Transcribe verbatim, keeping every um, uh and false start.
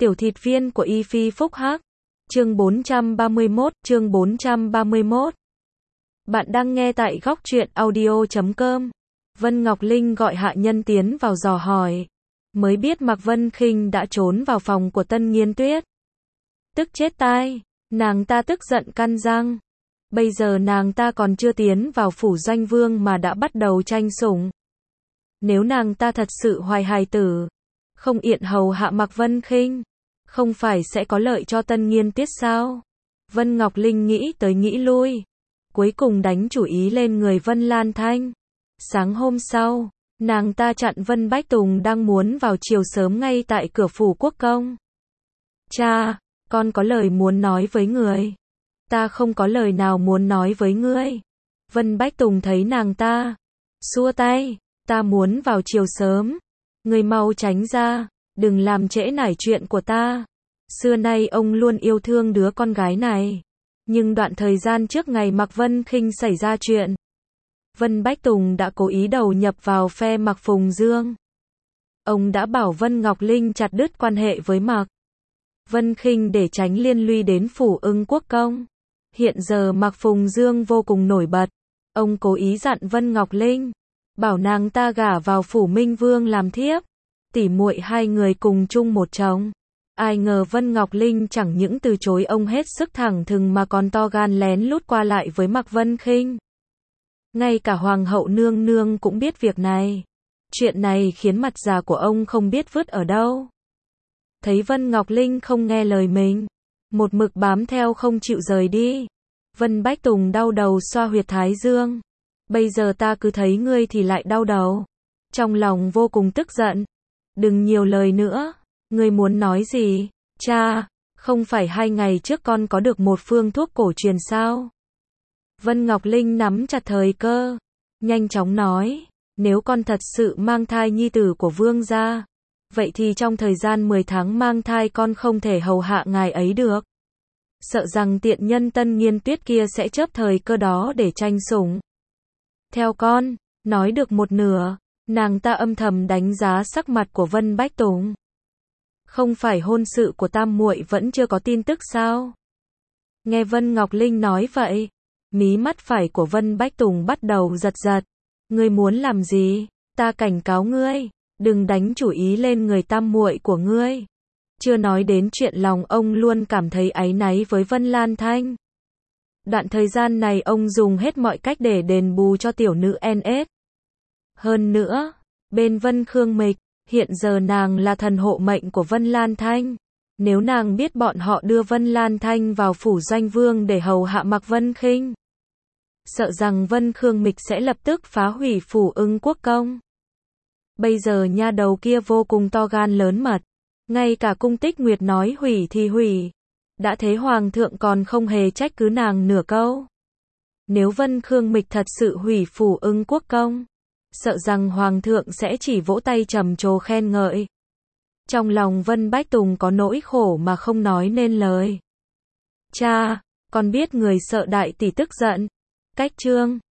Tiểu thịt viên của Y Phi Phúc Hắc. Chương bốn trăm ba mươi mốt, chương bốn trăm ba mươi mốt. Bạn đang nghe tại góc truyện audio chấm com. Vân Ngọc Linh gọi hạ nhân tiến vào dò hỏi. Mới biết Mạc Vân Khinh đã trốn vào phòng của Tân Nghiên Tuyết. Tức chết tai, nàng ta tức giận căn răng. Bây giờ nàng ta còn chưa tiến vào phủ doanh vương mà đã bắt đầu tranh sủng. Nếu nàng ta thật sự hoài hài tử, không yện hầu hạ Mạc Vân Khinh, không phải sẽ có lợi cho Tân Nghiên Tuyết sao? Vân Ngọc Linh nghĩ tới nghĩ lui, cuối cùng đánh chủ ý lên người Vân Lan Thanh. Sáng hôm sau, nàng ta chặn Vân Bách Tùng đang muốn vào chiều sớm ngay tại cửa phủ quốc công. Cha, con có lời muốn nói với người. Ta không có lời nào muốn nói với ngươi. Vân Bách Tùng thấy nàng ta, xua tay, ta muốn vào chiều sớm. Ngươi mau tránh ra, đừng làm trễ nải chuyện của ta. Xưa nay ông luôn yêu thương đứa con gái này. Nhưng đoạn thời gian trước ngày Mạc Vân Khinh xảy ra chuyện, Vân Bách Tùng đã cố ý đầu nhập vào phe Mạc Phùng Dương. Ông đã bảo Vân Ngọc Linh chặt đứt quan hệ với Mạc Vân Khinh để tránh liên lụy đến phủ Ưng Quốc công. Hiện giờ Mạc Phùng Dương vô cùng nổi bật. Ông cố ý dặn Vân Ngọc Linh, bảo nàng ta gả vào phủ Minh Vương làm thiếp. Tỉ muội hai người cùng chung một chồng. Ai ngờ Vân Ngọc Linh chẳng những từ chối ông hết sức thẳng thừng mà còn to gan lén lút qua lại với Mạc Vân Khinh. Ngay cả Hoàng hậu nương nương cũng biết việc này. Chuyện này khiến mặt già của ông không biết vứt ở đâu. Thấy Vân Ngọc Linh không nghe lời mình, một mực bám theo không chịu rời đi, Vân Bách Tùng đau đầu xoa huyệt thái dương. Bây giờ ta cứ thấy ngươi thì lại đau đầu. Trong lòng vô cùng tức giận. Đừng nhiều lời nữa. Ngươi muốn nói gì? Cha, không phải hai ngày trước con có được một phương thuốc cổ truyền sao? Vân Ngọc Linh nắm chặt thời cơ, nhanh chóng nói, nếu con thật sự mang thai nhi tử của vương gia, vậy thì trong thời gian mười tháng mang thai con không thể hầu hạ ngài ấy được. Sợ rằng tiện nhân Tân Nghiên Tuyết kia sẽ chớp thời cơ đó để tranh sủng. Theo con, nói được một nửa, nàng ta âm thầm đánh giá sắc mặt của Vân Bách Tùng. Không phải hôn sự của tam muội vẫn chưa có tin tức sao? Nghe Vân Ngọc Linh nói vậy, mí mắt phải của Vân Bách Tùng bắt đầu giật giật. Ngươi muốn làm gì? Ta cảnh cáo ngươi, đừng đánh chủ ý lên người tam muội của ngươi. Chưa nói đến chuyện lòng ông luôn cảm thấy áy náy với Vân Lan Thanh. Đoạn thời gian này ông dùng hết mọi cách để đền bù cho tiểu nữ en ét. Hơn nữa, bên Vân Khương Mịch, hiện giờ nàng là thần hộ mệnh của Vân Lan Thanh. Nếu nàng biết bọn họ đưa Vân Lan Thanh vào phủ doanh vương để hầu hạ Mạc Vân Khinh, sợ rằng Vân Khương Mịch sẽ lập tức phá hủy phủ Ưng Quốc công. Bây giờ nha đầu kia vô cùng to gan lớn mật. Ngay cả cung Tích Nguyệt nói hủy thì hủy. Đã thế hoàng thượng còn không hề trách cứ nàng nửa câu. Nếu Vân Khương Mịch thật sự hủy phủ Ưng Quốc công, sợ rằng hoàng thượng sẽ chỉ vỗ tay trầm trồ khen ngợi. Trong lòng Vân Bách Tùng có nỗi khổ mà không nói nên lời. Cha, con biết người sợ đại tỷ tức giận. Cách chương